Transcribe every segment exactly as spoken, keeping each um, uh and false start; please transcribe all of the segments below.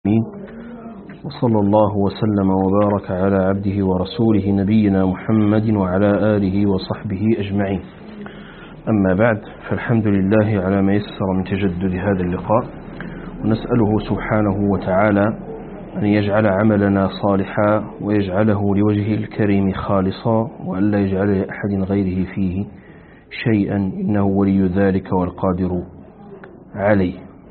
وصلى الله وسلم وبارك على عبده ورسوله نبينا محمد وعلى آله وصحبه أجمعين. أما بعد، فالحمد لله على ما يسر من تجدد هذا اللقاء، ونسأله سبحانه وتعالى أن يجعل عملنا صالحا ويجعله لوجهه الكريم خالصا، وأن لا يجعل لأحد غيره فيه شيئا، إنه ولي ذلك والقادر عليه.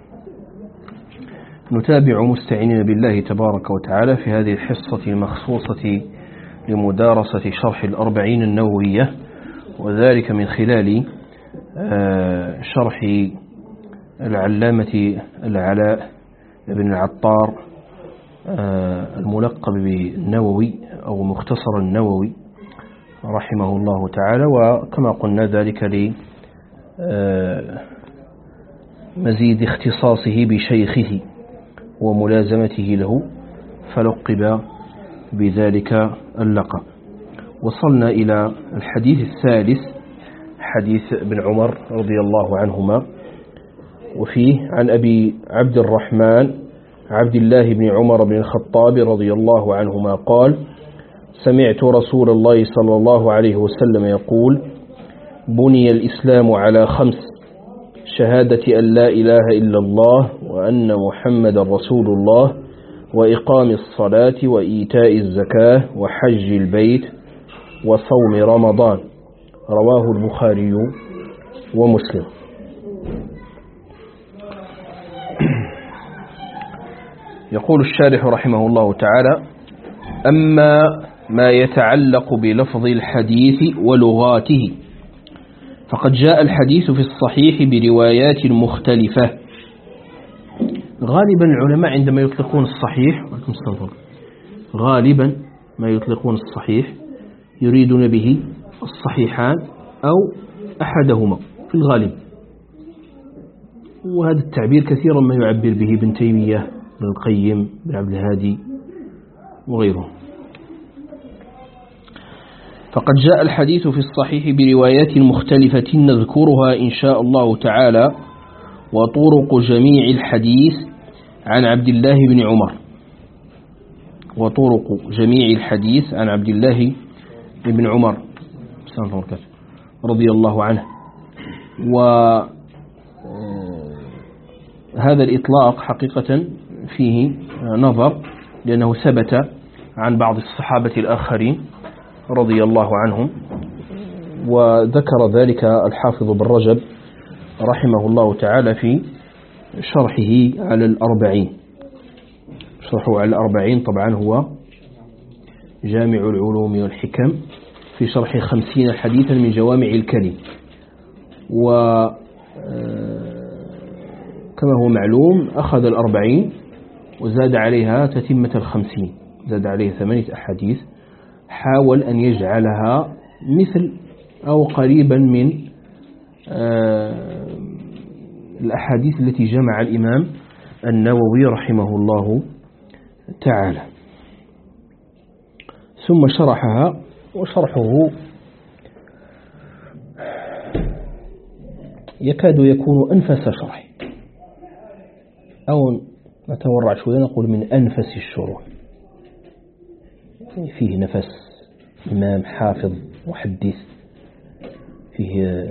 نتابع مستعينين بالله تبارك وتعالى في هذه الحصة المخصوصة لمدارسة شرح الأربعين النووية، وذلك من خلال شرح العلامة العلاء بن العطار الملقب بالنووي أو مختصر النووي رحمه الله تعالى. وكما قلنا ذلك لمزيد اختصاصه بشيخه وملازمته له، فلقب بذلك اللقب. وصلنا إلى الحديث الثالث، حديث ابن عمر رضي الله عنهما، وفيه عن أبي عبد الرحمن عبد الله بن عمر بن الخطاب رضي الله عنهما قال: سمعت رسول الله صلى الله عليه وسلم يقول: بني الإسلام على خمس: شهادة أن لا إله إلا الله وأن محمد رسول الله، وإقام الصلاة، وإيتاء الزكاة، وحج البيت، وصوم رمضان. رواه البخاري ومسلم. يقول الشارح رحمه الله تعالى: أما ما يتعلق بلفظ الحديث ولغاته، فقد جاء الحديث في الصحيح بروايات مختلفة. غالبا العلماء عندما يطلقون الصحيح غالبا ما يطلقون الصحيح يريدون به الصحيحان أو أحدهما في الغالب، وهذا التعبير كثيرا ما يعبر به ابن تيمية، ابن القيم، ابن عبد الهادي وغيرهم. فقد جاء الحديث في الصحيح بروايات مختلفة نذكرها إن شاء الله تعالى. وطرق جميع الحديث عن عبد الله بن عمر وطرق جميع الحديث عن عبد الله بن عمر رضي الله عنه. وهذا الإطلاق حقيقة فيه نظر، لأنه ثبت عن بعض الصحابة الآخرين رضي الله عنهم، وذكر ذلك الحافظ بن رجب رحمه الله تعالى في شرحه على الأربعين. شرحه على الأربعين طبعا هو جامع العلوم والحكم في شرح خمسين حديثا من جوامع الكلم. وكما هو معلوم أخذ الأربعين وزاد عليها تتمة الخمسين، زاد عليها ثمانية أحاديث، حاول أن يجعلها مثل أو قريبا من الأحاديث التي جمع الإمام النووي رحمه الله تعالى، ثم شرحها. وشرحه يكاد يكون أنفس شرح، أو نتورع شوية نقول من أنفس الشروح، فيه نفس إمام حافظ محدث، فيه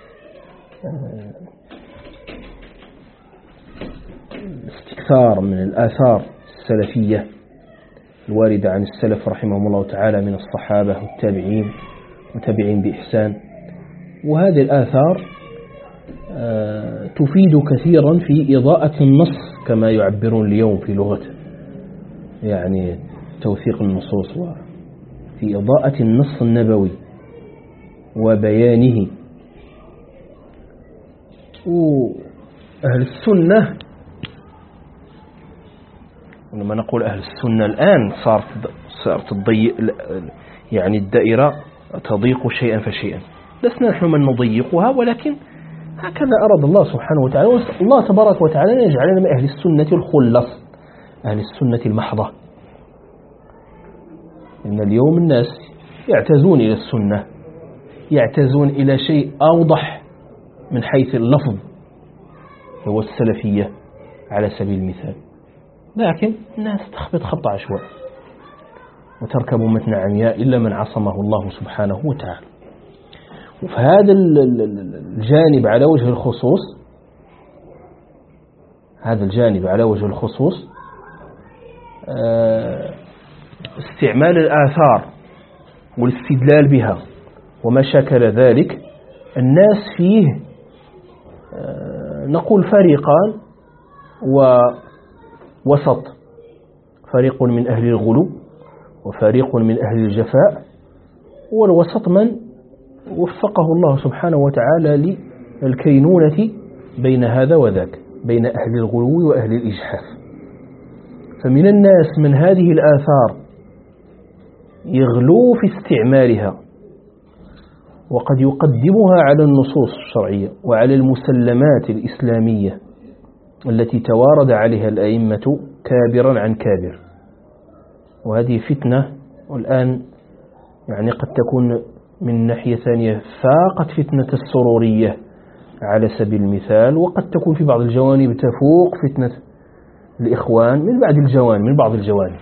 استكثار من الآثار السلفية الواردة عن السلف رحمهم الله تعالى من الصحابة والتابعين وتابعين بإحسان. وهذه الآثار تفيد كثيرا في إضاءة النص كما يعبرون اليوم في لغته، يعني توثيق النصوص، وفي إضاءة النص النبوي وبيانه. وأهل السنة، ولما نقول أهل السنة الآن صارت صارت تضيق، يعني الدائرة تضيق شيئا فشيئا، لسنا نحن من نضيقها، ولكن هكذا أراد الله سبحانه وتعالى. ونسأل الله تبارك وتعالى أن يجعلنا من أهل السنة الخلص، أهل السنة المحضة. إن اليوم الناس يعتزون إلى السنة، يعتزون إلى شيء أوضح من حيث اللفظ، هو السلفية على سبيل المثال. لكن الناس تخبط خبط عشوائي وتركب متن عمياء إلا من عصمه الله سبحانه وتعالى. وفي هذا الجانب على وجه الخصوص هذا الجانب على وجه الخصوص استعمال الآثار والاستدلال بها وما شكل ذلك، الناس فيه نقول فريقان ووسط، فريق من أهل الغلو وفريق من أهل الجفاء، والوسط من وفقه الله سبحانه وتعالى للكينونة بين هذا وذاك، بين أهل الغلو وأهل الإجحاف. فمن الناس من هذه الآثار يغلو في استعمالها وقد يقدمها على النصوص الشرعية وعلى المسلمات الإسلامية التي توارد عليها الأئمة كابرا عن كابر. وهذه فتنة، والآن يعني قد تكون من ناحية ثانية فاقت فتنة السرورية على سبيل المثال، وقد تكون في بعض الجوانب تفوق فتنة الإخوان من بعض الجوانب من بعض الجوانب.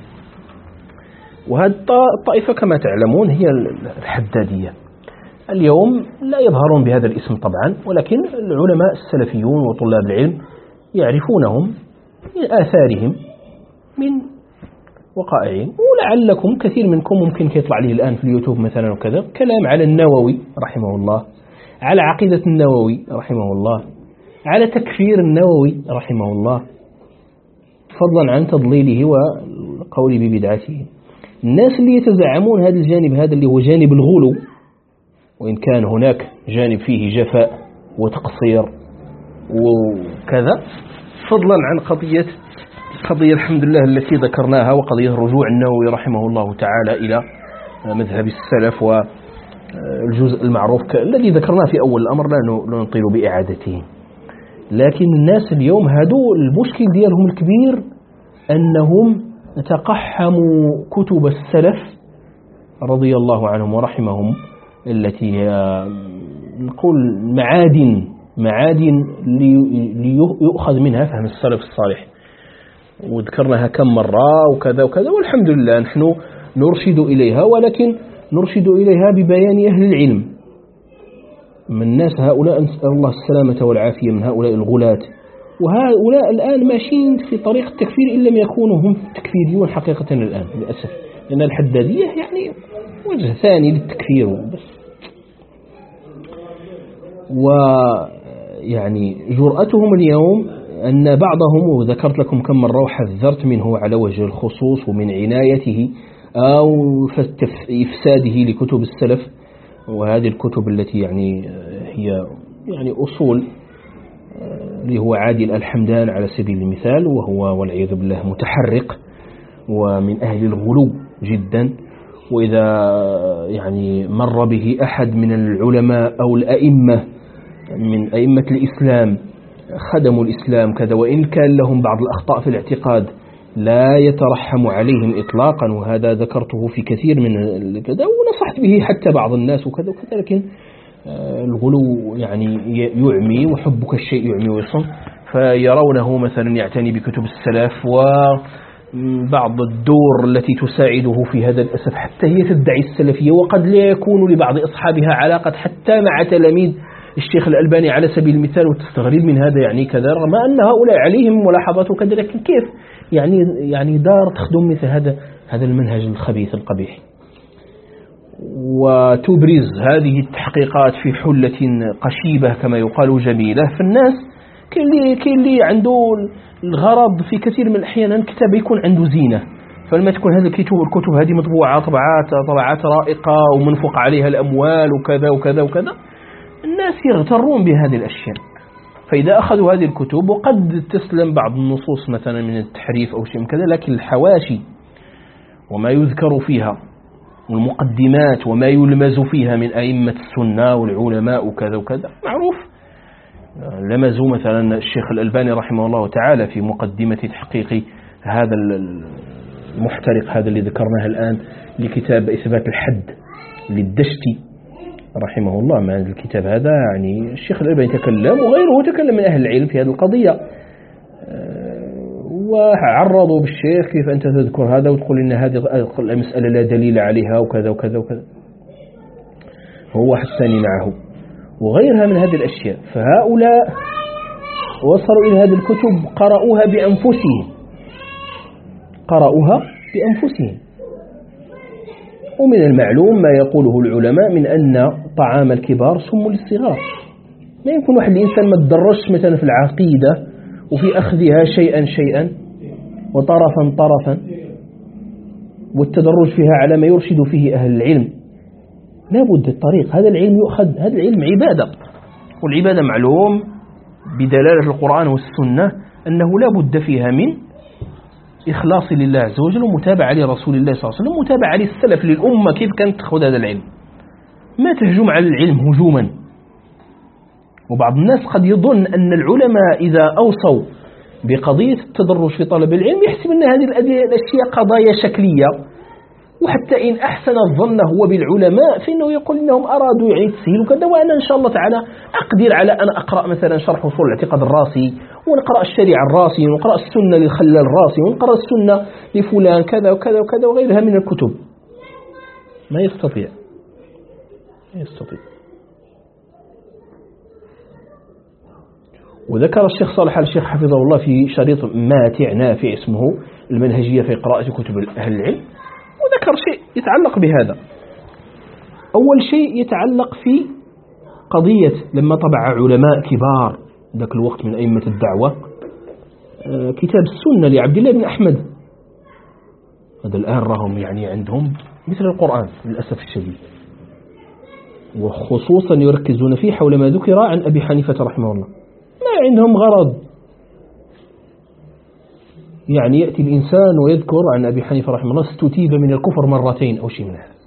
وهذه الطائفة كما تعلمون هي الحدادية. اليوم لا يظهرون بهذا الاسم طبعا، ولكن العلماء السلفيون وطلاب العلم يعرفونهم من آثارهم من وقائعهم. ولعلكم كثير منكم ممكن يطلع لي الآن في اليوتيوب مثلا وكذا كلام على النووي رحمه الله، على عقيدة النووي رحمه الله، على تكفير النووي رحمه الله، فضلا عن تضليله والقول ببدعته. الناس اللي يتزعمون هذا الجانب هذا اللي هو جانب الغلو، وإن كان هناك جانب فيه جفاء وتقصير وكذا، فضلا عن قضية قضية الحمد لله التي ذكرناها، وقضية رجوع النووي رحمه الله تعالى إلى مذهب السلف والجزء المعروف الذي ذكرناه في أول الأمر، لا نطيل بإعادته. لكن الناس اليوم هادو المشكل ديالهم الكبير أنهم تقحموا كتب السلف رضي الله عنهم ورحمهم، التي هي نقول معادن معادن ليؤخذ منها فهم السلف الصالح، وذكرناها كم مرة وكذا وكذا، والحمد لله نحن نرشد إليها، ولكن نرشد إليها ببيان أهل العلم من الناس. هؤلاء نسأل الله السلامة والعافية من هؤلاء الغلاة، وهؤلاء الآن ماشيين في طريق التكفير إن لم يكونوا هم تكفيريون حقيقة الآن للأسف، لأن الحدادية يعني وجه ثاني للتكفير بس. ويعني جرأتهم اليوم أن بعضهم، وذكرت لكم كم مرة وحذرت منه على وجه الخصوص ومن عنايته أو إفساده لكتب السلف، وهذه الكتب التي يعني هي يعني أصول اللي هو عادل الحمدان على سبيل المثال، وهو والعياذ بالله متحرق ومن أهل الغلو جدا. وإذا يعني مر به أحد من العلماء أو الأئمة من أئمة الإسلام خدموا الإسلام كذا، وإن كان لهم بعض الأخطاء في الاعتقاد لا يترحم عليهم إطلاقا، وهذا ذكرته في كثير من كذا ونصحت به حتى بعض الناس وكذا وكذا. لكن الغلو يعني يعمي، وحبك الشيء يعمي ويصم، فيرونه مثلا يعتني بكتب السلف وبعض الدور التي تساعده في هذا الأسف حتى هي تدعي السلفية، وقد لا يكون لبعض أصحابها علاقة حتى مع تلاميذ الشيخ الألباني على سبيل المثال، وتستغرب من هذا يعني كذا، رغم أن هؤلاء عليهم ملاحظات وكذا، لكن كيف يعني يعني دار تخدم مثل هذا هذا المنهج الخبيث القبيح، وتبرز هذه التحقيقات في حلة قشيبة كما يقال جميلة. فالناس كاين اللي كاين اللي عنده الغرض في كثير من الأحيان أن الكتاب يكون عنده زينة، فلما تكون هذه الكتب الكتب هذه مطبوعة طبعات طبعات رائقة ومنفق عليها الأموال وكذا وكذا وكذا، الناس يغترون بهذه الأشياء. فإذا أخذوا هذه الكتب وقد تسلم بعض النصوص مثلا من التحريف أو شيء من كذا، لكن الحواشي وما يذكر فيها والمقدمات وما يلمز فيها من أئمة السنة والعلماء وكذا وكذا معروف. لمزوا مثلا الشيخ الألباني رحمه الله تعالى في مقدمة تحقيق هذا المحترق هذا اللي ذكرناه الآن لكتاب إثبات الحد للدشتي رحمه الله. مع الكتاب هذا يعني الشيخ الألباني تكلم وغيره تكلم من أهل العلم في هذه القضية، وعرضوا بالشيخ كيف أنت تذكر هذا وتقول إن هذه المسألة لا دليل عليها وكذا وكذا وكذا. هو حساني معه وغيرها من هذه الأشياء. فهؤلاء وصلوا إلى هذه الكتب قرأوها بأنفسهم قرأوها بأنفسهم ومن المعلوم ما يقوله العلماء من أن طعام الكبار سم للصغار. ما يمكن واحد الإنسان ما تدرجش مثلا في العقيدة وفي أخذها شيئا شيئا وطرفا طرفا والتدرج فيها على ما يرشد فيه أهل العلم. لا بد الطريق، هذا العلم يؤخذ، هذا العلم عبادة، والعبادة معلوم بدلالة القرآن والسنة أنه لا بد فيها من إخلاص لله عز وجل ومتابعة لرسول الله صلى الله عليه وسلم ومتابعة للسلف للأمة كيف كانت تأخذ هذا العلم. ما تهجم على العلم هجوما. وبعض الناس قد يظن أن العلماء إذا أوصوا بقضية التدرج في طلب العلم يحسب أن هذه الأشياء قضايا شكلية، وحتى إن أحسن الظن هو بالعلماء فإنه يقول إنهم أرادوا يعني تسهيل وكذا، وأنا إن شاء الله تعالى أقدر على أن أقرأ مثلا شرح أصول الاعتقاد الراسي ونقرأ الشريعة الراسي ونقرأ السنة للخلال الراسي ونقرأ السنة لفلان كذا وكذا وكذا وغيرها من الكتب. ما يستطيع ما يستطيع وذكر الشيخ صالح الشيخ حفظه الله في شريط ماتع نافع اسمه المنهجية في قراءة كتب أهل العلم، وذكر شيء يتعلق بهذا. أول شيء يتعلق في قضية لما طبع علماء كبار ذاك الوقت من أئمة الدعوة كتاب السنة لعبد الله بن أحمد، هذا الآن راهم يعني عندهم مثل القرآن للأسف الشديد، وخصوصا يركزون فيه حول ما ذكر عن أبي حنيفة رحمه الله. ما عندهم غرض، يعني يأتي الإنسان ويذكر عن أبي حنيفة رحمه الله استتيب من الكفر مرتين أو شيء من هذا.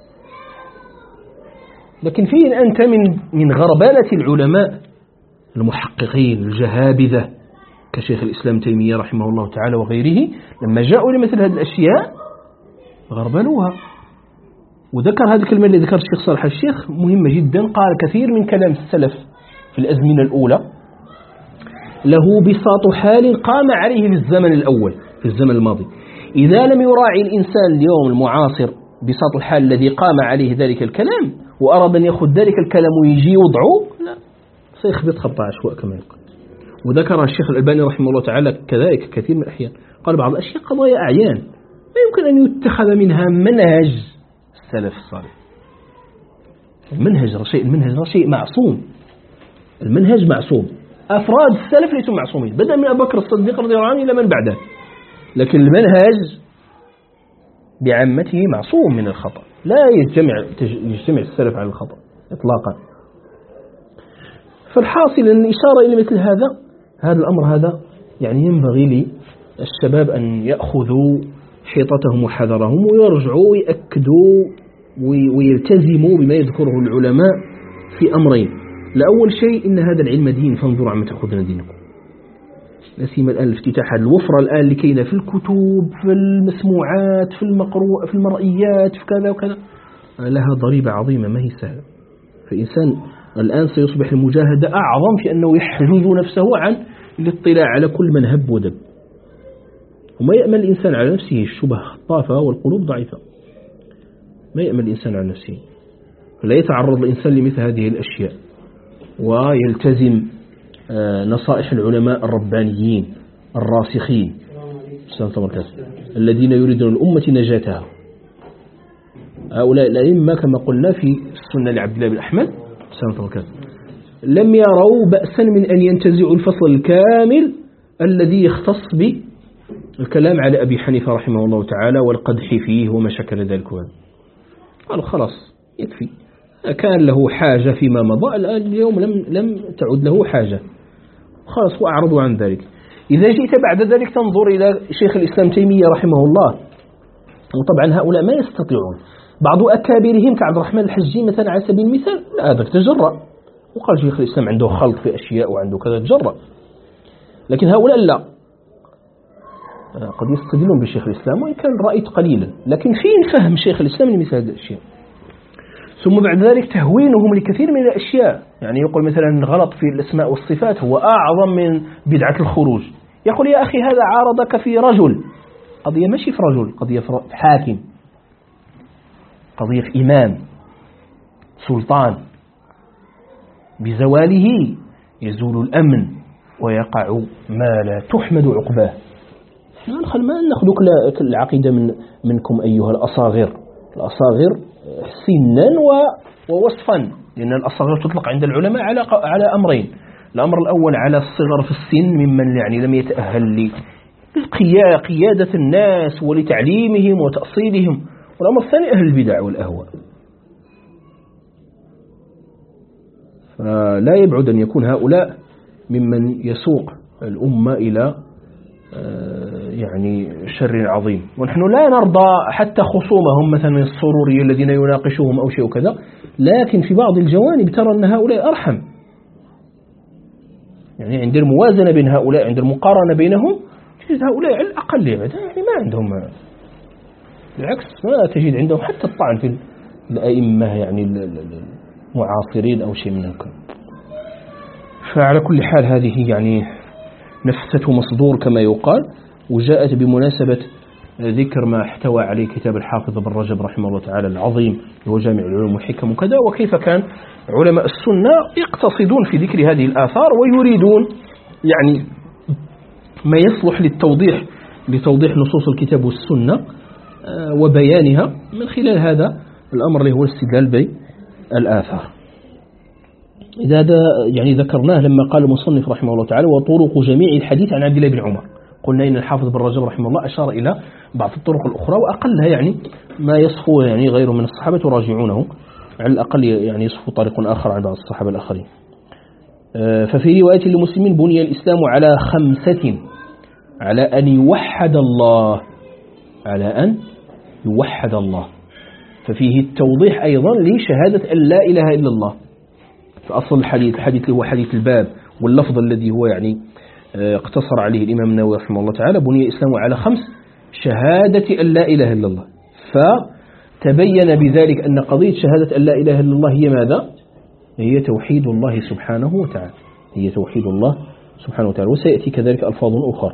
لكن فين أنت من من غربالة العلماء المحققين الجهابذة كشيخ الإسلام تيمية رحمه الله تعالى وغيره، لما جاءوا لمثل هذه الأشياء غربلوها. وذكر هذه الكلمة اللي ذكر الشيخ صالح الشيخ مهمة جدا، قال كثير من كلام السلف في الأزمنة الأولى له بساط حال قام عليه في الزمن الأول في الزمن الماضي. إذا لم يراعي الإنسان اليوم المعاصر بساط الحال الذي قام عليه ذلك الكلام وأراد أن يأخذ ذلك الكلام ويجي وضعه، لا سيخبط خبط عشواء كما يقول. وذكر الشيخ الألباني رحمه الله تعالى كذلك كثير من الأحيان، قال بعض الأشياء قضايا أعيان ما يمكن أن يتخذ منها منهج السلف الصالح. المنهج شيء المنهج شيء معصوم، المنهج معصوم. أفراد السلف ليسوا معصومين، بدأ من أبي بكر الصديق رضي الله عنه إلى من بعده، لكن المنهج بعامته معصوم من الخطأ، لا يجتمع يجتمع السلف على الخطأ إطلاقا. فالحاصل أن الإشارة إلى مثل هذا هذا الأمر هذا يعني ينبغي للشباب أن يأخذوا حيطتهم وحذرهم ويرجعوا ويأكدوا ويلتزموا بما يذكره العلماء في أمرين. لأول شيء إن هذا العلم دين، فانظروا عما تأخذون دينكم. لا سيما الآن الافتتاح هذه الوفرة الآن اللي كاينه في الكتب في المسموعات في المقروء في المرئيات في كذا وكذا، لها ضريبة عظيمة ما هي سهلة. فالإنسان الآن سيصبح المجاهدة أعظم في أنه يحجز نفسه عن الاطلاع على كل من هب ودب، وما يأمن الإنسان على نفسه الشبه خطافة والقلوب ضعيفة، ما يأمن الإنسان على نفسه. فلا يتعرض الإنسان لمثل هذه الأشياء ويلتزم نصائح العلماء الربانيين الراسخين الذين يريدون الأمة نجاتها. هؤلاء الأئمة كما قلنا في السنة لعبد الله بن أحمد لم يروا بأسا من أن ينتزعوا الفصل الكامل الذي يختص بالكلام على أبي حنيفة رحمه الله تعالى والقدح فيه وما شكل ذلك. قالوا خلاص يكفي، كان له حاجة فيما مضى، الآن اليوم لم لم تعد له حاجة، خلاص وأعرضوا عن ذلك. إذا جئت بعد ذلك تنظر إلى شيخ الإسلام تيمية رحمه الله، وطبعا هؤلاء ما يستطيعون. بعض أكابرهم كعبد الرحمن الحجي مثلا على سبيل المثال، لا هذا تجرأ وقال شيخ الإسلام عنده خلط في أشياء وعنده كذا، تجرأ. لكن هؤلاء لا، قد يستدلون بشيخ الإسلام وإن كان رأيت قليلا، لكن فين فهم شيخ الإسلام لمثل هذه الأشياء. ثم بعد ذلك تهوينهم لكثير من الأشياء، يعني يقول مثلا غلط في الأسماء والصفات هو أعظم من بدعة الخروج، يقول يا أخي هذا عارضك في رجل، قضية ماشي في رجل، قضية في حاكم، قضية في إمام سلطان، بزواله يزول الأمن ويقع ما لا تحمد عقباه. ما نأخذ العقيدة من منكم أيها الأصاغر، الأصاغر سنا ووصفا، لأن الأصاغر تطلق عند العلماء على على أمرين. الأمر الأول على الصغر في السن ممن يعني لم يتأهل لقيادة الناس ولتعليمهم وتأصيلهم، والأمر الثاني أهل البدع والأهواء. فلا يبعد أن يكون هؤلاء ممن يسوق الأمة إلى يعني شر عظيم. ونحن لا نرضى حتى خصومهم مثلا السروري الذين يناقشوهم أو شيء كذا، لكن في بعض الجوانب ترى أن هؤلاء أرحم، يعني عند الموازنة بين هؤلاء، عند المقارنة بينهم تجد هؤلاء على الأقل يعني ما عندهم، بالعكس ما تجد عندهم حتى الطعن في الأئمة يعني المعاصرين أو شيء من هذا. فعلى كل حال هذه يعني نفسة مصدور كما يقال، وجاءت بمناسبة ذكر ما احتوى عليه كتاب الحافظ ابن رجب رحمه الله تعالى العظيم، هو جامع العلوم والحكم وكذا، وكيف كان علماء السنة يقتصدون في ذكر هذه الآثار ويريدون يعني ما يصلح للتوضيح لتوضيح نصوص الكتاب والسنة وبيانها من خلال هذا الأمر اللي هو الاستدلال بالآثار. إذا يعني ذكرناه لما قال المصنف رحمه الله تعالى وطرق جميع الحديث عن عبد الله بن عمر، قلنا إن الحافظ بن رجب رحمه الله أشار إلى بعض الطرق الأخرى وأقلها يعني ما يصفو يعني غيره من الصحابة تراجعونه، على الأقل يعني يصفو طريق آخر عن بعض الصحابة الآخرين. ففي رواية لمسلم بني الإسلام على خمسة، على أن يوحد الله، على أن يوحد الله، ففيه التوضيح أيضا لشهادة أن لا إله إلا الله. فأصل الحديث الحديث اللي هو حديث الباب واللفظ الذي هو يعني اقتصر عليه الإمام النووي رحمه الله تعالى بني الإسلام على خمس، شهادة أن لا إله إلا الله. فتبين بذلك أن قضية شهادة أن لا إله إلا الله هي ماذا؟ هي توحيد الله سبحانه وتعالى، هي توحيد الله سبحانه وتعالى. وسيأتي كذلك ألفاظ أخرى،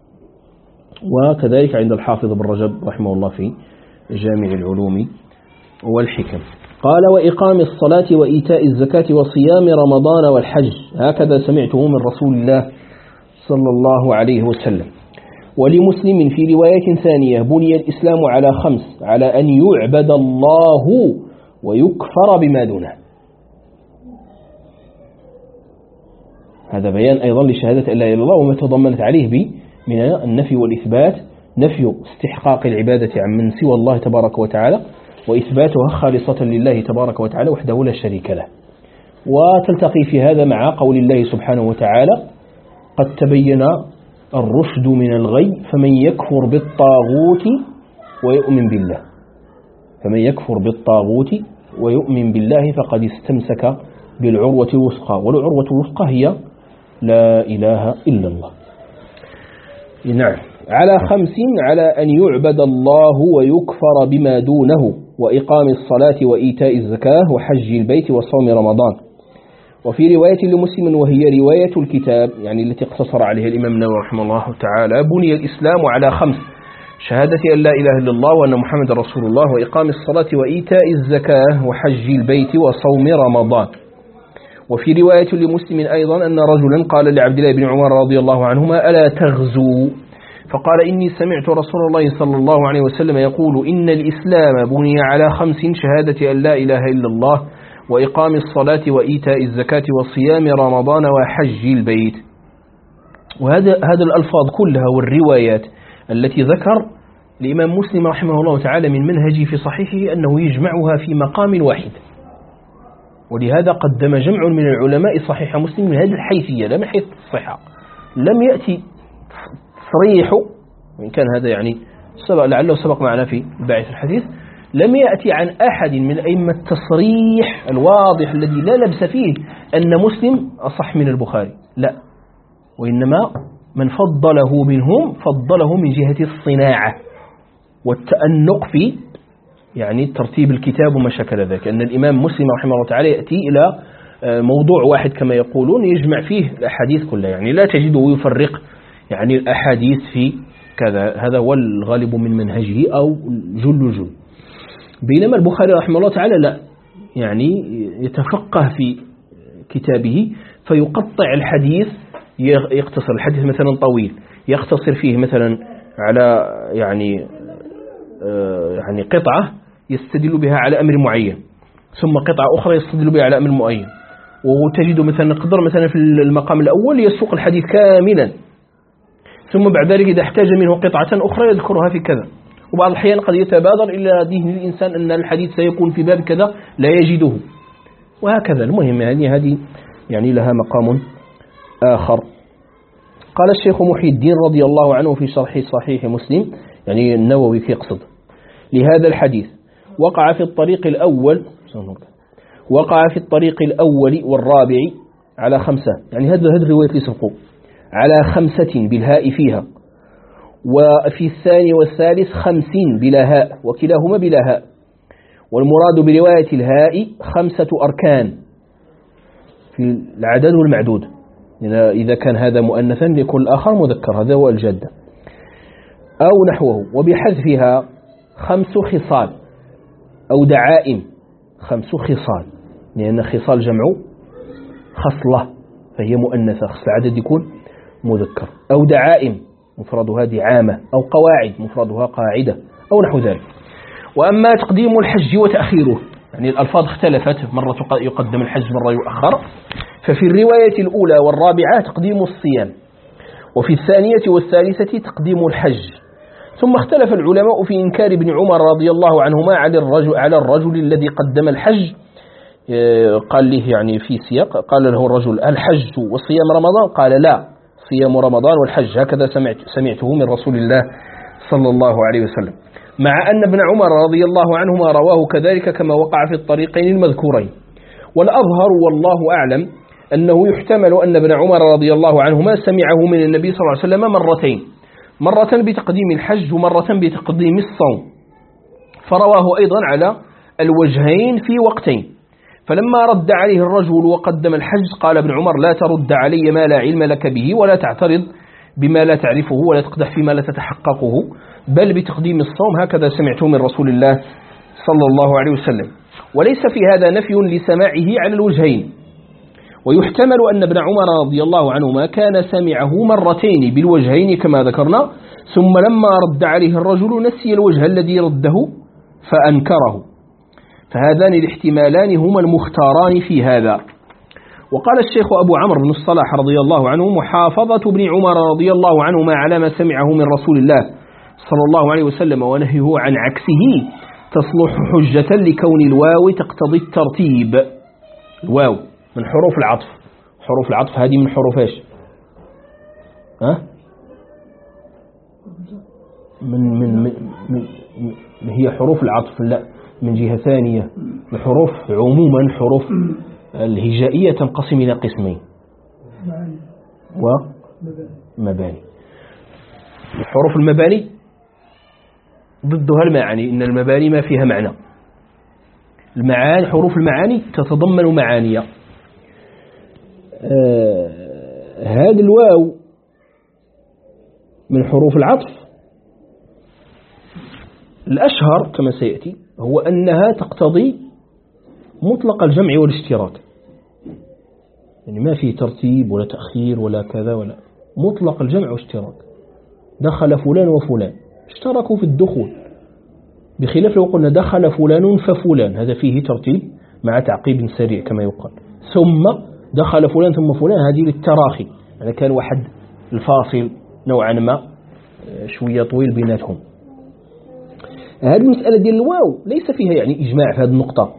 وكذلك عند الحافظ بن رجب رحمه الله في جامع العلوم والحكم. قال وإقام الصلاة وإيتاء الزكاة وصيام رمضان والحج، هكذا سمعته من رسول الله صلى الله عليه وسلم. ولمسلم في رواية ثانية بني الإسلام على خمس، على أن يعبد الله ويكفر بما دونه. هذا بيان أيضا لشهادة أن لا إله إلا الله وما تضمنت عليه به من النفي والإثبات، نفي استحقاق العبادة عن من سوى الله تبارك وتعالى، وإثباتها خالصة لله تبارك وتعالى وحده لا شريك له. وتلتقي في هذا مع قول الله سبحانه وتعالى قد تبين الرشد من الغي فمن يكفر بالطاغوت ويؤمن بالله، فمن يكفر بالطاغوت ويؤمن بالله فقد استمسك بالعروة الوثقى، والعروة الوثقى هي لا إله إلا الله. نعم، على خمس، على أن يعبد الله ويكفر بما دونه، وإقام الصلاة وإيتاء الزكاة وحج البيت وصوم رمضان. وفي رواية لمسلم وهي رواية الكتاب يعني التي اقتصر عليها الإمام النووي رحمه الله تعالى بني الإسلام على خمس، شهادة أن لا إله إلا الله وأن محمد رسول الله وإقام الصلاة وإيتاء الزكاة وحج البيت وصوم رمضان. وفي رواية لمسلم أيضا أن رجلا قال لعبد الله بن عمر رضي الله عنهما ألا تغزو؟ فقال إني سمعت رسول الله صلى الله عليه وسلم يقول إن الإسلام بني على خمس، شهادة أن لا إله إلا الله وإقام الصلاة وإيتاء الزكاة وصيام رمضان وحج البيت. وهذا هذا الألفاظ كلها والروايات التي ذكر الإمام مسلم رحمه الله تعالى من منهجه في صحيحه أنه يجمعها في مقام واحد، ولهذا قدم جمع من العلماء صحيح مسلم من هذه الحيثية لا من حيث الصحة. لم يأتي تصريح، وإن كان هذا يعني سبق لعله سبق معنا في باعث الحديث، لم يأتي عن أحد من أئمة التصريح الواضح الذي لا لبس فيه أن مسلم أصح من البخاري، لا، وإنما من فضله منهم فضله من جهة الصناعة والتأنق في يعني ترتيب الكتاب وما شكل ذلك. أن الإمام مسلم رحمه الله تعالى يأتي إلى موضوع واحد كما يقولون يجمع فيه الأحاديث كلها، يعني لا تجده يفرق يعني الأحاديث في كذا، هذا هو الغالب من منهجه أو جل جل. بينما البخاري رحمه الله تعالى لا، يعني يتفقه في كتابه فيقطع الحديث، يقتصر الحديث مثلا طويل يقتصر فيه مثلا على يعني يعني قطعة يستدل بها على أمر معين، ثم قطعة أخرى يستدل بها على أمر معين، وتجد مثلا قدر مثلا في المقام الأول يسوق الحديث كاملا، ثم بعد ذلك إذا احتاج منه قطعة أخرى يذكرها في كذا. وبعض الأحيان قد يتبادر إلى ذهن الإنسان أن الحديث سيكون في باب كذا لا يجده، وهكذا. المهم يعني هذه يعني لها مقام آخر. قال الشيخ محي الدين رضي الله عنه في شرح صحيح مسلم، يعني النووي في يقصد لهذا الحديث: وقع في الطريق الأول وقع في الطريق الأول والرابع على خمسة، يعني هذا هذا الرواية اللي سبقوا على خمسة بالهاء فيها، وفي الثاني والثالث خمسين بلا هاء وكلاهما بلا هاء. والمراد برواية الهاء خمسة أركان في العدد والمعدود، إذا كان هذا مؤنثا لكل آخر مذكر، هذا هو الجادة أو نحوه. وبحذفها خمس خصال أو دعائم، خمس خصال لأن خصال جمع خصلة فهي مؤنثة، خصل العدد يكون مذكر، أو دعائم مفردها دعامة، أو قواعد مفردها قاعدة أو نحو ذلك. وأما تقديم الحج وتأخيره، يعني الألفاظ اختلفت، مرة يقدم الحج مرة يؤخر. ففي الرواية الأولى والرابعة تقديم الصيام، وفي الثانية والثالثة تقديم الحج. ثم اختلف العلماء في إنكار ابن عمر رضي الله عنهما على الرجل, على الرجل الذي قدم الحج. قال له يعني في سياق، قال له الرجل: الحج وصيام رمضان؟ قال: لا، صيام رمضان والحج، هكذا سمعت سمعته من رسول الله صلى الله عليه وسلم. مع أن ابن عمر رضي الله عنهما رواه كذلك كما وقع في الطريقين المذكورين. والأظهر والله أعلم أنه يحتمل أن ابن عمر رضي الله عنهما سمعه من النبي صلى الله عليه وسلم مرتين، مرة بتقديم الحج ومرة بتقديم الصوم، فرواه أيضا على الوجهين في وقتين. فلما رد عليه الرجل وقدم الحج قال ابن عمر: لا ترد علي ما لا علم لك به، ولا تعترض بما لا تعرفه، ولا تقدح فيما لا تتحققه، بل بتقديم الصوم، هكذا سمعته من رسول الله صلى الله عليه وسلم. وليس في هذا نفي لسماعه على الوجهين. ويحتمل أن ابن عمر رضي الله عنهما كان سمعه مرتين بالوجهين كما ذكرنا، ثم لما رد عليه الرجل نسي الوجه الذي رده فأنكره. فهذان الاحتمالان هما المختاران في هذا. وقال الشيخ أبو عمرو بن الصلاح رضي الله عنه: محافظة ابن عمر رضي الله عنهما على ما سمعه من رسول الله صلى الله عليه وسلم ونهيه عن عكسه تصلح حجة لكون الواو تقتضي الترتيب. الواو من حروف العطف، حروف العطف هذه من حروف ايش؟ ها؟ من من من, من, من هي حروف العطف، لا من جهة ثانية. الحروف عموما حروف الهجائية تنقسم إلى قسمين: ومباني. حروف المباني ضدها المعاني، إن المباني ما فيها معنى. المعاني حروف المعاني تتضمن معاني. آه هذا الواو من حروف العطف الأشهر كما سيأتي هو أنها تقتضي مطلق الجمع والاشتراك، يعني ما في ترتيب ولا تأخير ولا كذا، ولا مطلق الجمع والاشتراك. دخل فلان وفلان، اشتركوا في الدخول، بخلاف لو قلنا دخل فلان ففلان، هذا فيه ترتيب مع تعقيب سريع كما يقال. ثم دخل فلان ثم فلان، هذه للتراخي، يعني كان واحد الفاصل نوعا ما شوية طويل بيناتهم. هذه المسألة ديال الواو ليس فيها يعني إجماع في هذه النقطة،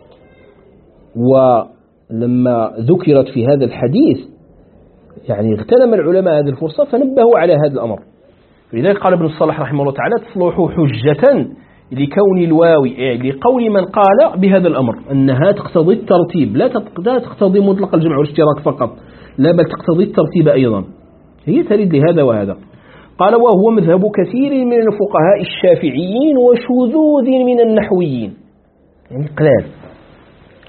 ولما ذكرت في هذا الحديث يعني اغتنم العلماء هذه الفرصة فنبهوا على هذا الأمر. لذلك قال ابن الصلاح رحمه الله تعالى: تصلح حجة لكون الواو، يعني لقول من قال بهذا الأمر أنها تقتضي الترتيب، لا تقتضي مطلق الجمع والاشتراك فقط، لا بل تقتضي الترتيب أيضا، هي تريد لهذا وهذا. قال: وهو مذهب كثير من الفقهاء الشافعيين وشذوذ من النحويين، يعني قلال.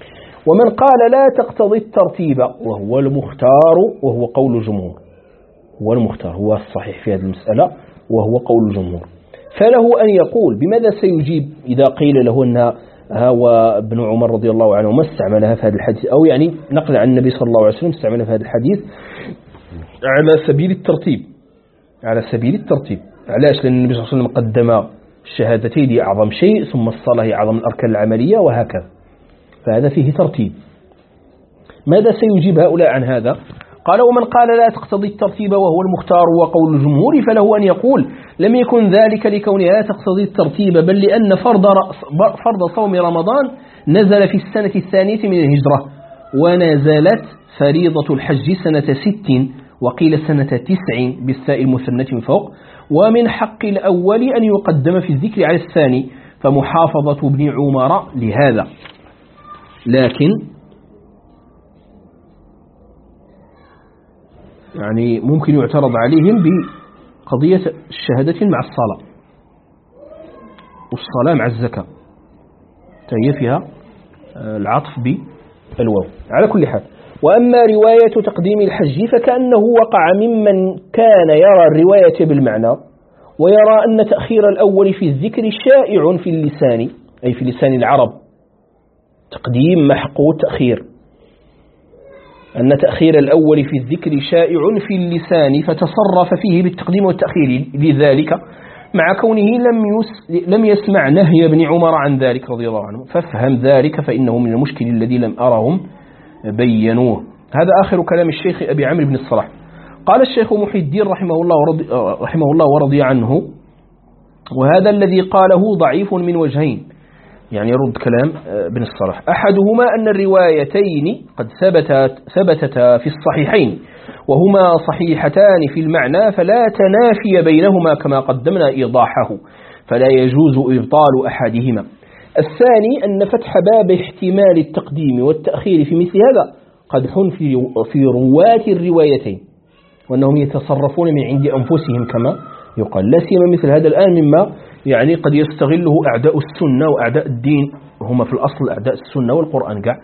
ومن قال لا تقتضي الترتيب وهو المختار، وهو قول الجمهور. هو المختار، هو الصحيح في هذه المسألة، وهو قول الجمهور. فله أن يقول بماذا سيجيب إذا قيل له أنها هو ابن عمر رضي الله عنه ما استعملها في هذا الحديث، أو يعني نقل عن النبي صلى الله عليه وسلم استعملها في هذا الحديث على سبيل الترتيب، على سبيل الترتيب. علاش؟ لأن النبي صلى الله عليه وسلم قدم الشهادتين هي أعظم شيء، ثم الصلاة هي أعظم الأركان العملية، وهكذا، فهذا فيه ترتيب. ماذا سيجيب هؤلاء عن هذا؟ قال: ومن قال لا تقتضي الترتيب وهو المختار وقول الجمهور فله أن يقول لم يكن ذلك لكونها تقتضي الترتيب، بل لأن فرض, فرض صوم رمضان نزل في السنة الثانية من الهجرة، ونزلت فريضة الحج سنة ست وقيل سنة تسع بالساء المثنة من فوق، ومن حق الأول أن يقدم في الذكر على الثاني، فمحافظة ابن عمر لهذا. لكن يعني ممكن يعترض عليهم بقضية الشهادة مع الصلاة، والصلاة مع الزكاة هي فيها العطف بالواو. على كل حال، وأما رواية تقديم الحج فكأنه وقع ممن كان يرى الرواية بالمعنى، ويرى أن تأخير الأول في الذكر شائع في اللسان، أي في لسان العرب، تقديم محقو تأخير، أن تأخير الأول في الذكر شائع في اللسان فتصرف فيه بالتقديم والتأخير، لذلك مع كونه لم يس لم يسمع نهي ابن عمر عن ذلك رضي الله عنه، فافهم ذلك فإنه من المشكل الذي لم أرهم بينوه. هذا آخر كلام الشيخ أبي عمرو بن الصلاح. قال الشيخ محي الدين رحمه الله ورضي, رحمه الله ورضي عنه: وهذا الذي قاله ضعيف من وجهين، يعني يرد كلام ابن الصلاح. أحدهما أن الروايتين قد ثبتت ثبتتا في الصحيحين، وهما صحيحتان في المعنى، فلا تنافي بينهما كما قدمنا إيضاحه، فلا يجوز إبطال أحدهما. الثاني أن فتح باب احتمال التقديم والتأخير في مثل هذا قدح في في رواة الروايتين، وأنهم يتصرفون من عند أنفسهم كما يقال، لا سيما مثل هذا الآن مما يعني قد يستغله أعداء السنة وأعداء الدين، وهم في الأصل أعداء السنة والقرآن قاع،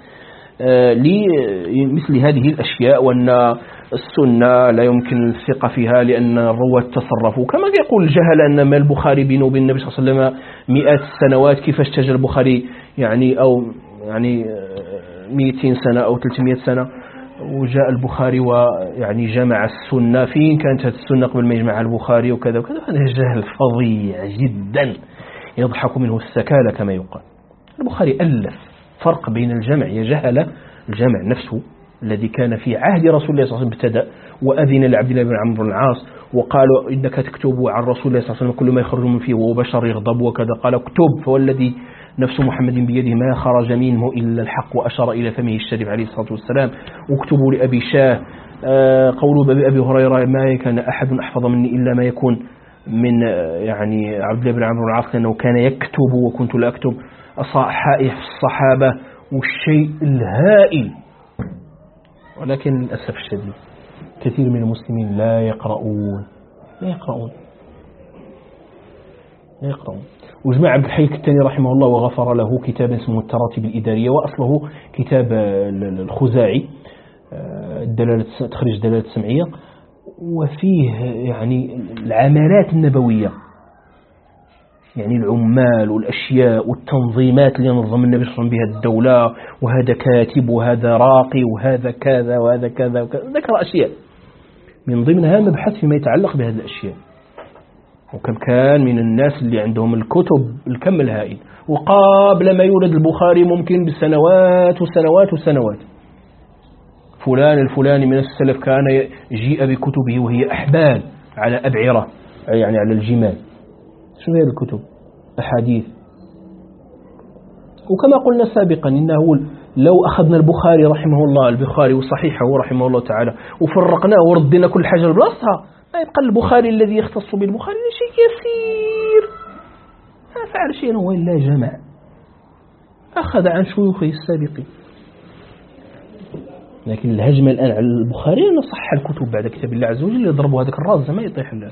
لمثل هذه الأشياء، وأن السنة لا يمكن الثقة فيها لأن الرواة تصرفوا كما يقول الجهل أن ما البخاري بينه وبين النبي صلى الله عليه وسلم مئات السنوات، كيف اشتجى البخاري يعني أو يعني مئتين سنة أو ثلاثمئة سنة، وجاء البخاري ويعني جمع السنة. فين كانت هذه السنة قبل ما يجمع البخاري وكذا وكذا؟ هذا جهل فظيع جدا يضحك منه السكالة كما يقال. البخاري ألف فرق بين الجمع، يجهل الجمع نفسه الذي كان في عهد رسول الله صلى الله عليه وسلم ابتدأ، وأذن لعبد الله بن عمرو بن العاص وقالوا إنك تكتب عن رسول الله صلى الله عليه وسلم كل ما يخرج من فيه وهو بشر يغضب وكذا، قال اكتب، فوالذي نفس محمد بيده ما خرج منه إلا الحق، وأشار إلى فمه الشريف عليه الصلاة والسلام. واكتبوا لأبي شاه، قولوا بأبي هريرة ما كان أحد أحفظ مني إلا ما يكون من يعني عبد الله بن عمرو بن العاص لأنه كان يكتب وكنت لا أكتب. أصحائح الصحابة والشيء الهائل، ولكن للأسف الشديد كثير من المسلمين لا يقرؤون لا يقرؤون لا يقرؤون. وجمع عبد الحي الكتاني رحمه الله وغفر له كتاب اسمه التراتب الإدارية، وأصله كتاب الخزاعي الدلالة تخريج دلالة السمعية، وفيه يعني العملات النبوية، يعني العمال والأشياء والتنظيمات اللي نظم النبي صلى الله عليه وسلم بها الدولة، وهذا كاتب وهذا راقي وهذا كذا وهذا كذا وكذا، ذكر أشياء من ضمنها مبحث فيما يتعلق بهذه الأشياء. وكم كان من الناس اللي عندهم الكتب الكم الهائل، وقابل ما يولد البخاري ممكن بسنوات وسنوات وسنوات. فلان الفلاني من السلف كان جيء بكتبه وهي أحبال على أبعرة، يعني على الجمال. شنو هي الكتب؟ أحاديث. وكما قلنا سابقا إنه لو أخذنا البخاري رحمه الله البخاري وصحيحه رحمه الله تعالى وفرقناه وردنا كل حاجة بلاصتها، ما يبقى البخاري الذي يختص بالبخاري شيء يسير، ما فعل شيء هو إلا جمع، أخذ عن شيوخه السابقين. لكن الهجمة الآن على البخاري أنه صح الكتب بعد كتاب الله عز وجل يضربوا هذاك الراس ما يطيح الله.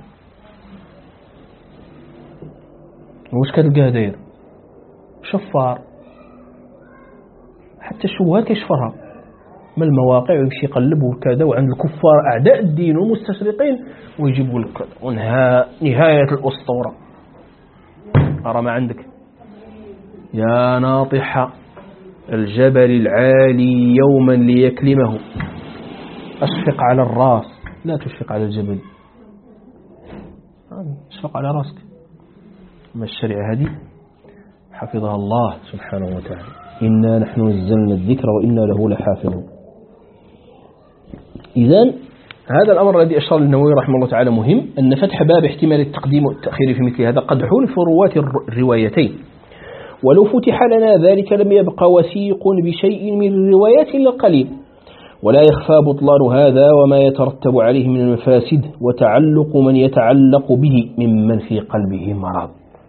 وش كتلقاه داير؟ شفار، حتى الشبهات كيشفرها، من المواقع ويمشي يقلب وكذا، وعند الكفار أعداء الدين والمستشرقين ويجيبوا لك نهاية الأسطورة. أرى ما عندك يا ناطح الجبل العالي يوما ليكلمه أشفق على الراس لا تشفق على الجبل، أشفق على راسك. ما الشريعة هذه حفظها الله سبحانه وتعالى، إنا نحن نزلنا الذكر وإنا له لحافظون. إذن هذا الأمر الذي أشار النووي رحمه الله تعالى مهم، أن فتح باب احتمال التقديم والتأخير في مثل هذا قدح في رواة الروايتين، ولو فتح لنا ذلك لم يبقى وثيق بشيء من الروايات إلا القليل، ولا يخفى بطلان هذا وما يترتب عليه من المفاسد وتعلق من يتعلق به ممن في قلبه مرض.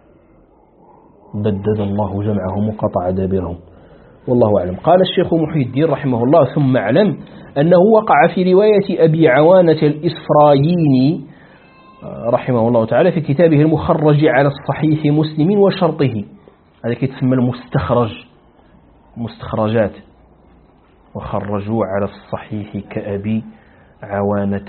بدد الله جمعهم وقطع دابرهم، والله أعلم. قال الشيخ محي الدين رحمه الله: ثم اعلم أنه وقع في رواية أبي عوانة الإسفرايني رحمه الله تعالى في كتابه المخرج على الصحيح مسلم وشرطه، هذا كيتسمى المستخرج، مستخرجات، وخرجوا على الصحيح كأبي عوانة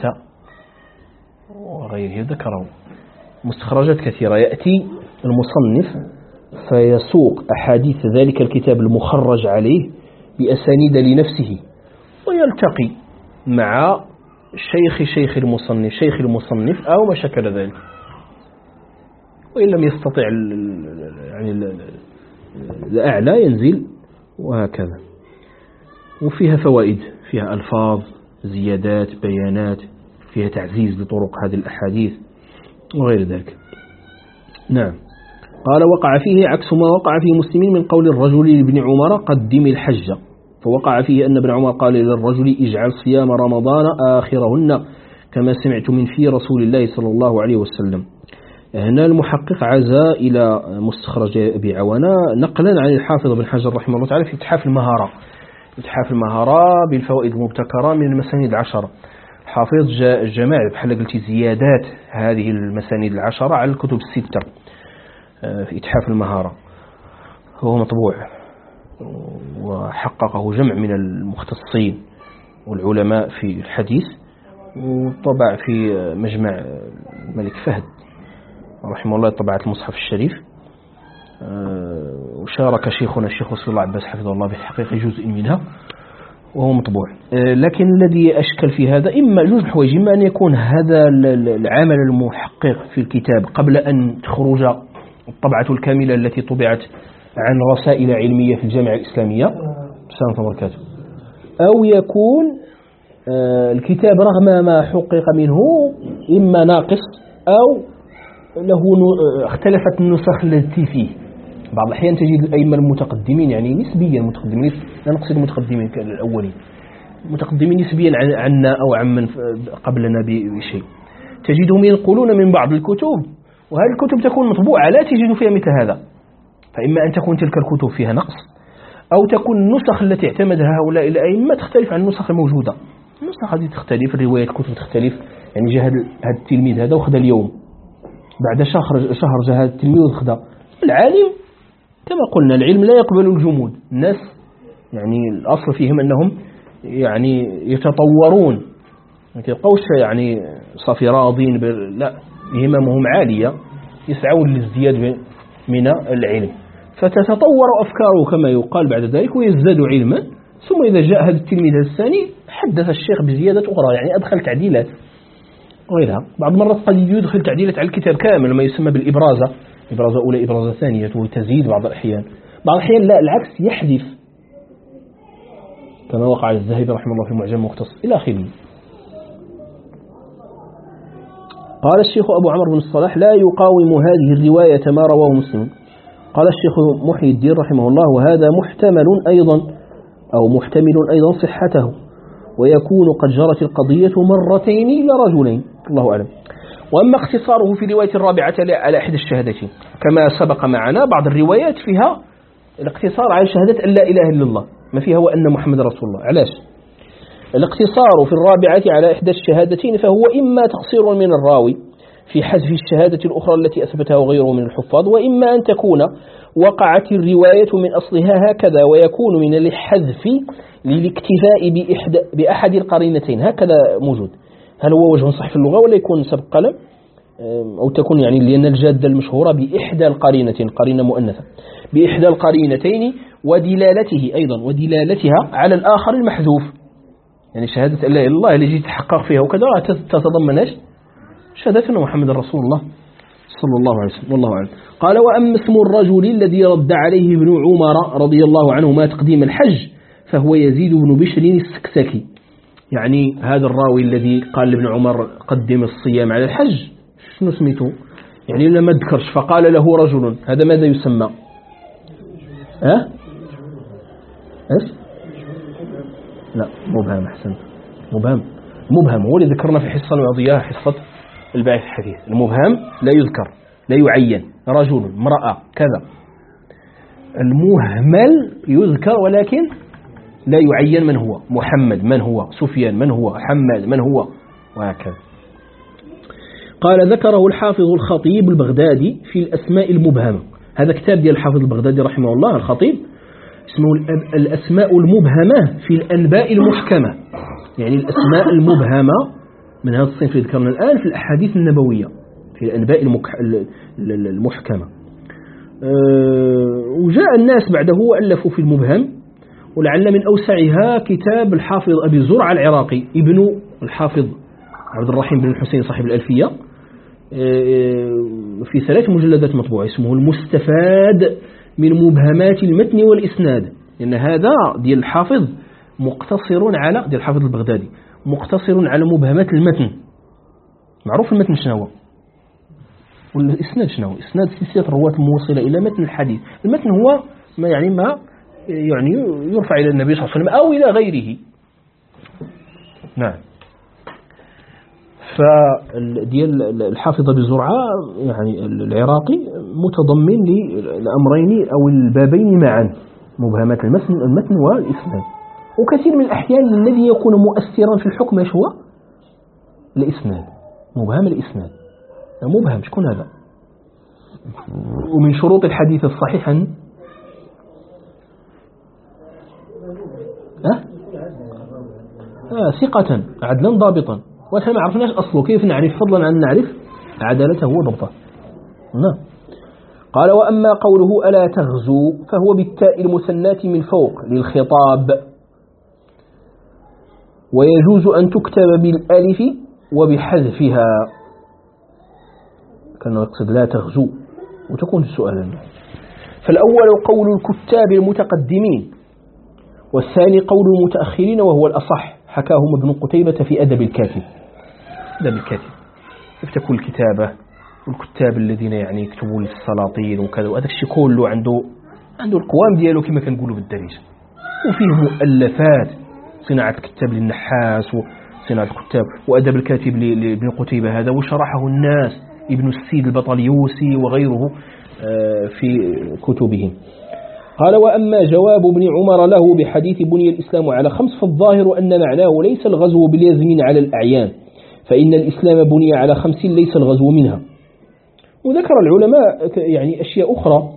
وغيره ذكروا مستخرجات كثيرة. يأتي المصنف فيسوق أحاديث ذلك الكتاب المخرج عليه بأسانيد لنفسه، ويلتقي مع شيخ شيخ المصنف شيخ المصنف أو ما شكل ذلك، وإن لم يستطع يعني الأعلى ينزل، وهكذا. وفيها فوائد، فيها ألفاظ، زيادات، بيانات، فيها تعزيز لطرق هذه الأحاديث وغير ذلك. نعم. قال: وقع فيه عكس ما وقع في مسلمين من قول الرجل لابن عمر: قدم الحج. فوقع فيه أن ابن عمر قال للرجل: اجعل صيام رمضان آخرهن كما سمعت من في رسول الله صلى الله عليه وسلم. هنا المحقق عزا إلى مستخرج أبي عوانة نقلا عن الحافظ بن حجر رحمه الله تعالى في إتحاف المهارة، إتحاف المهارة بالفوائد المبتكرة من المسانيد العشرة. حافظ جماعة بحال قلت زيادات هذه المسانيد العشرة على الكتب الستة في إتحاف المهارة، هو مطبوع وحققه جمع من المختصين والعلماء في الحديث، وطبع في مجمع الملك فهد رحمه الله طبعة المصحف الشريف، وشارك شيخنا الشيخ وصفي الله عباس حفظه الله بتحقيق جزء منها وهو مطبوع. لكن الذي أشكل في هذا إما جزء الحوايج، إما أن يكون هذا العمل المحقق في الكتاب قبل أن تخرج الطبعة الكاملة التي طبعت عن رسائل علمية في الجامعة الإسلامية سنة وبركاته، أو يكون الكتاب رغم ما حقق منه إما ناقص أو له اختلفت النسخ التي فيه. بعض الأحيان تجد الأئمة المتقدمين، يعني نسبيا متقدمين، لا نقصد المتقدمين الأولين، متقدمين نسبيا عنا أو عمن قبلنا بشيء، تجدهم ينقلون من بعض الكتب، وهذه الكتب تكون مطبوعة لا تجد فيها مثل هذا. فإما أن تكون تلك الكتب فيها نقص، أو تكون النسخ التي اعتمدها هؤلاء الأئمة تختلف عن النسخ الموجودة. النسخ هذه تختلف، الرواية الكتب تختلف، يعني جاء هذا التلميذ هذا وخذ اليوم، بعد شهر شهر جاء هذا التلميذ وخذ. العالم كما قلنا العلم لا يقبل الجمود، الناس يعني الأصل فيهم أنهم يعني يتطورون، ما يبقوش يعني صافي راضين، لا، هممهم عالية، يسعون للزيادة من العلم، فتتطور أفكاره كما يقال بعد ذلك ويزداد علما. ثم إذا جاء هذا التلميذ الثاني حدث الشيخ بزيادة أخرى، يعني أدخل تعديلات غيرها. بعض المرات قد يدخل تعديلات على الكتاب كامل، ما يسمى بالإبرازة، إبرازة أولى إبرازة ثانية، وتزيد بعض الأحيان. بعض الأحيان لا، العكس، يحذف، كما وقع الذهبي رحمه الله في معجم مختص إلى آخره. قال الشيخ أبو عمرو بن الصلاح: لا يقاوم هذه الرواية ما رواه مسلم. قال الشيخ محي الدين رحمه الله: وهذا محتمل أيضا أو محتمل أيضا صحته، ويكون قد جرت القضية مرتين إلى رجلين، الله أعلم. وأما اختصاره في رواية الرابعة على إحدى الشهادتين كما سبق معنا، بعض الروايات فيها الاقتصار على شهادة أن لا إله إلا الله، ما فيها هو أن محمد رسول الله. علاش؟ الاقتصار في الرابعة على إحدى الشهادتين فهو إما تقصير من الراوي في حذف الشهادة الأخرى التي أثبتها غيره من الحفاظ، وإما أن تكون وقعت الرواية من أصلها هكذا ويكون من الحذف للاكتفاء بإحدى بأحد القرينتين، هكذا موجود. هل هو وجه صح في اللغة ولا يكون سبق قلم، أو تكون يعني لأن الجادة المشهورة بإحدى القرينتين، قرينة مؤنثة، بإحدى القرينتين ودلالته أيضا ودلالتها على الآخر المحذوف، يعني شهادة أن لا إله إلا الله اللي يجي تحقق فيها وكذا تتضمن شهادة أن محمد رسول الله صلى الله عليه وسلم، والله أعلم. قال وأما اسم الرجل الذي رد عليه ابن عمر رضي الله عنهما تقديم الحج فهو يزيد بن بشر السكسكي، يعني هذا الراوي الذي قال لابن عمر قدم الصيام على الحج، شنو سميته؟ يعني لما ذكرش فقال له رجل، هذا ماذا يسمى؟ أه؟ إيش؟ لا مبهم، أحسن، مبهم. مبهم هو اللي ذكرنا في حصة الوعظية، حصة الباعث الحديث. المبهم لا يذكر، لا يعين، رجل، امرأة، كذا. المهمل يذكر ولكن لا يعين من هو، محمد من هو، سفيان من هو، حماد من هو، وهكذا. قال ذكره الحافظ الخطيب البغدادي في الأسماء المبهمة، هذا كتاب ديال الحافظ البغدادي رحمه الله الخطيب، اسمه الأسماء المبهمة في الأنباء المحكمة، يعني الأسماء المبهمة من هذا الصنف اللي ذكرنا الآن في الأحاديث النبوية في الأنباء المحكمة. وجاء الناس بعده وألفوا في المبهم، ولعل من أوسعها كتاب الحافظ أبي زرع العراقي ابن الحافظ عبد الرحيم بن الحسين صاحب الألفية، في ثلاث مجلدات مطبوعة، اسمه المستفاد من مبهمات المتن والإسناد، لأن هذا ديال الحافظ مقتصر على ديال الحافظ البغدادي مقتصر على مبهمات المتن. معروف المتن شنو هو والإسناد شنو هو؟ إسناد سلسلة الرواة الموصلة إلى متن الحديث. المتن هو ما يعني ما يعني يرفع إلى النبي صلى الله عليه وسلم أو إلى غيره. نعم. فديال الحافظ أبي زرعة يعني العراقي متضمن للأمرين أو البابين معا، مبهمات المتن المتن والإسناد. وكثير من الأحيان الذي يكون مؤثرا في الحكم ايش هو؟ الإسناد، مبهم الإسناد. مبهم شكون هذا؟ ومن شروط الحديث الصحيح أن أه؟ آه ثقة عدلا ضابطا، ونحن ما عرفناش أصله، كيف نعرف؟ فضلا عن نعرف عدالته وضبطه. نعم. قال وأما قوله ألا تغزو فهو بالتاء المثناة من فوق للخطاب، ويجوز أن تكتب بالألف وبحذفها، كان يقصد لا تغزو وتكون سؤالا. فالأول قول الكتاب المتقدمين، والثاني قول المتأخرين وهو الأصح، حكاهم ابن قتيبة في أدب الكاتب. أدب الكاتب كيف تكون الكتابة، والكتاب الذين يعني يكتبون للسلاطين وكذا، وهذا الشيء كله عنده عنده القوام ديالو كما كنقولوا بالدارجة، وفيه مؤلفات، صناعة كتاب للنحاس وصناعة الكتاب، وأدب الكاتب لابن قتيبة هذا وشرحه الناس، ابن السيد البطليوسي وغيره في كتبهم. قال وأما جواب ابن عمر له بحديث بني الإسلام على خمس فالظاهر أن معناه ليس الغزو باليزمين على الأعيان، فإن الإسلام بني على خمس ليس الغزو منها. وذكر العلماء يعني أشياء أخرى،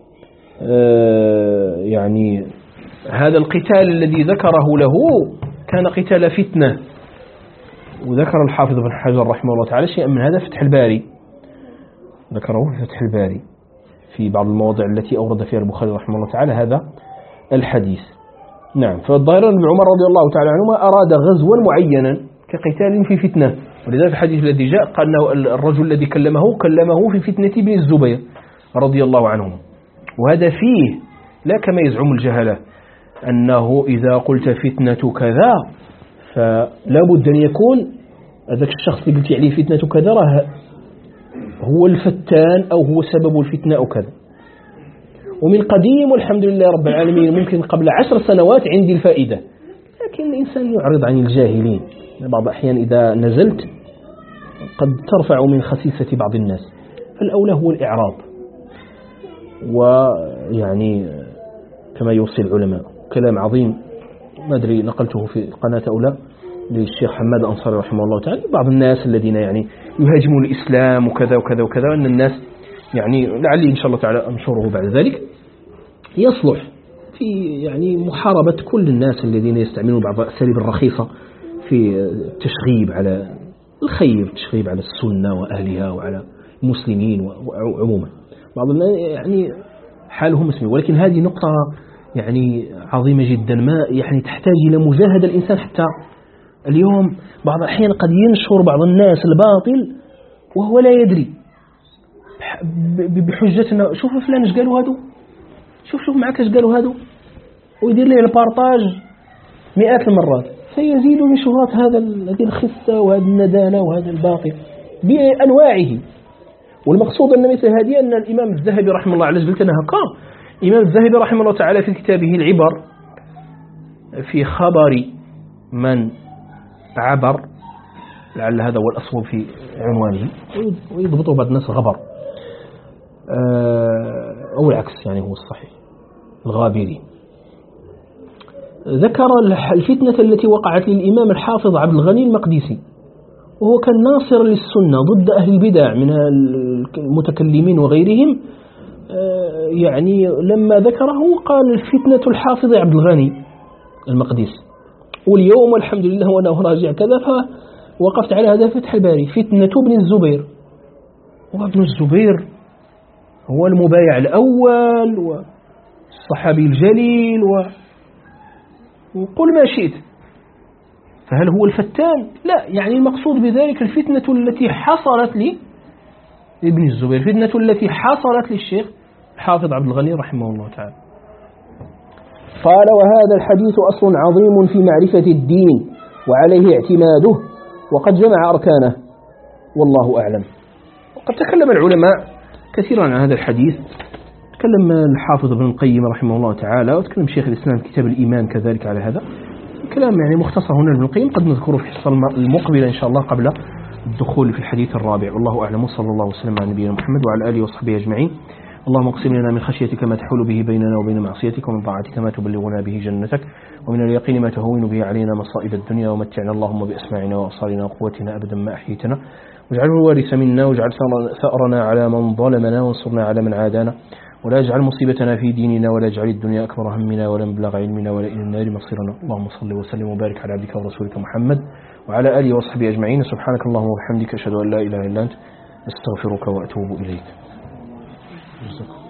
يعني هذا القتال الذي ذكره له كان قتال فتنة، وذكر الحافظ بن حجر رحمه الله تعالى شيئا من هذا فتح الباري، ذكره في فتح الباري في بعض المواضع التي أورد فيها البخاري رحمه الله تعالى هذا الحديث. نعم. فالظاهر أن عمر رضي الله تعالى عنهما أراد غزوا معينا كقتال في فتنة، ولذلك الحديث الذي جاء قال أنه الرجل الذي كلمه كلمه في فتنة بن الزبير رضي الله عنهم، وهذا فيه لا كما يزعم الجهلة أنه إذا قلت فتنة كذا فلا بد أن يكون هذاك الشخص اللي قلت عليه فتنة كذا راه هو الفتان أو هو سبب الفتنة أو كذا. ومن قديم والحمد لله رب العالمين ممكن قبل عشر سنوات عندي الفائدة، لكن الإنسان يعرض عن الجاهلين بعض الأحيان، إذا نزلت قد ترفع من خسيسة بعض الناس، فالأولى هو الإعراض. ويعني كما يوصي العلماء كلام عظيم ما أدري نقلته في قناة أولى للشيخ حماد الأنصاري رحمه الله تعالى، بعض الناس الذين يعني يهاجمون الإسلام وكذا وكذا وكذا، أن الناس يعني لعلي إن شاء الله تعالى أنشره بعد ذلك يصلح في يعني محاربة كل الناس الذين يستعملون بعض الأساليب الرخيصة في التشغيب على الخير، التشغيب على السنة وأهلها وعلى المسلمين وعموما. بعض الناس يعني حالهم مسلم، ولكن هذه نقطة يعني عظيمة جدا، ما يعني تحتاج إلى مجاهدة الإنسان. حتى اليوم بعض الأحيان قد ينشر بعض الناس الباطل وهو لا يدري، بحجة أنه شوف فلان ايش قالوا هادو، شوف شوف معك ايش قالوا هادو، ويدير له البارطاج مئات المرات، فيزيد من شهرات هذا هذه الخسة وهذه الندانة وهذا الباطل بأنواعه. والمقصود أن مثل هذه أن الإمام الذهبي رحمه الله، على جلتنا هكا، الإمام الذهبي رحمه الله تعالى في كتابه العبر في خبر من عبر، لعل هذا هو الأصوب في عنوانه، ويضبطه بعض الناس غبر أو العكس، يعني هو الصحيح الغابري. ذكر الفتنة التي وقعت للإمام الحافظ عبد الغني المقدسي، وهو كان ناصر للسنة ضد أهل البدع من المتكلمين وغيرهم. يعني لما ذكره قال الفتنة الحافظ عبد الغني المقدسي. واليوم والحمد لله وأنا راجع كذا فوقفت على هذا فتح الباري، فتنة ابن الزبير. وابن الزبير هو المبايع الأول والصحابي الجليل و... وقل ما شئت، فهل هو الفتان؟ لا، يعني المقصود بذلك الفتنة التي حصلت لي ابن الزبير، الفتنة التي حصلت للشيخ الحافظ عبد الغني رحمه الله تعالى. قال وهذا الحديث أصل عظيم في معرفة الدين وعليه اعتماده وقد جمع أركانه والله أعلم. وقد تكلم العلماء كثيرا عن هذا الحديث، تكلم الحافظ ابن القيم رحمه الله تعالى، وتكلم شيخ الإسلام في كتاب الإيمان كذلك على هذا كلام يعني مختصر هنا ابن القيم، قد نذكره في الحصة المقبلة إن شاء الله قبل الدخول في الحديث الرابع. والله أعلم، صلى الله وسلم على نبينا محمد وعلى آله وصحبه أجمعين. اللهم اقسم لنا من خشيتك ما تحول به بيننا وبين معصيتك، ومن طاعتك ما تبلغنا به جنتك، ومن اليقين ما تهون به علينا مصائب الدنيا، ومتعنا اللهم بأسماعنا وأبصارنا وقوتنا أبدا ما أحييتنا، واجعله الوارث منا، واجعل ثأرنا على من ظلمنا، وانصرنا على من عادانا، ولا اجعل مصيبتنا في ديننا، ولا اجعل الدنيا أكبر همنا ولا مبلغ علمنا ولا إلى النار مصيرنا. اللهم صل وسلم وبارك على عبدك ورسولك محمد وعلى آله وصحبه أجمعين. سبحانك اللهم وبحمدك، أشهد أن لا إله إلا أنت، أستغفرك وأتوب إليك.